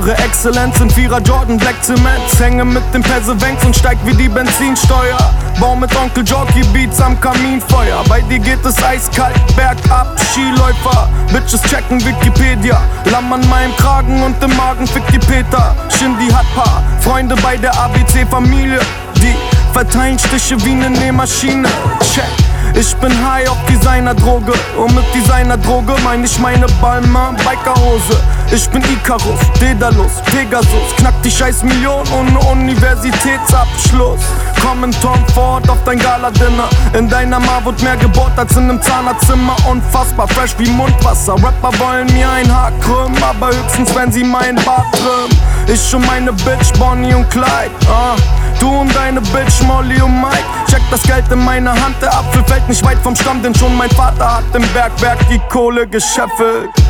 Innere Exzellenz in 4er Jordan Black Cement. Hänge mit den Persevenks und steig wie die Benzinsteuer. Bau mit Onkel Jockey Beats am Kaminfeuer. Bei dir geht es eiskalt, bergab, Skiläufer. Bitches checken Wikipedia. Lamm an meinem Kragen und im Magen fickt die Peter. Shindy hat paar Freunde bei der ABC-Familie. Die verteilen Stiche wie ne Nähmaschine. Check. Ich bin high auf Designerdroge und mit Designerdroge meine ich meine Balmain Bikerhose. Ich bin Icarus, Daedalus, Pegasus, knack die scheiß Million ohne Universitätsabschluss. Komm in Tom Ford auf dein Gala-Dinner. In deiner Ma wird mehr gebohrt als in nem Zahnarztzimmer. Unfassbar fresh wie Mundwasser. Rapper wollen mir ein Haar krümmen, aber höchstens wenn sie meinen Bart trimmen. Ich und meine Bitch Bonnie und Clyde. Du und deine Bitch Molly und Mike. Check das Geld in meiner Hand, der Apfel fällt nicht weit vom Stamm, denn schon mein Vater hat im Bergwerk die Kohle gescheffelt.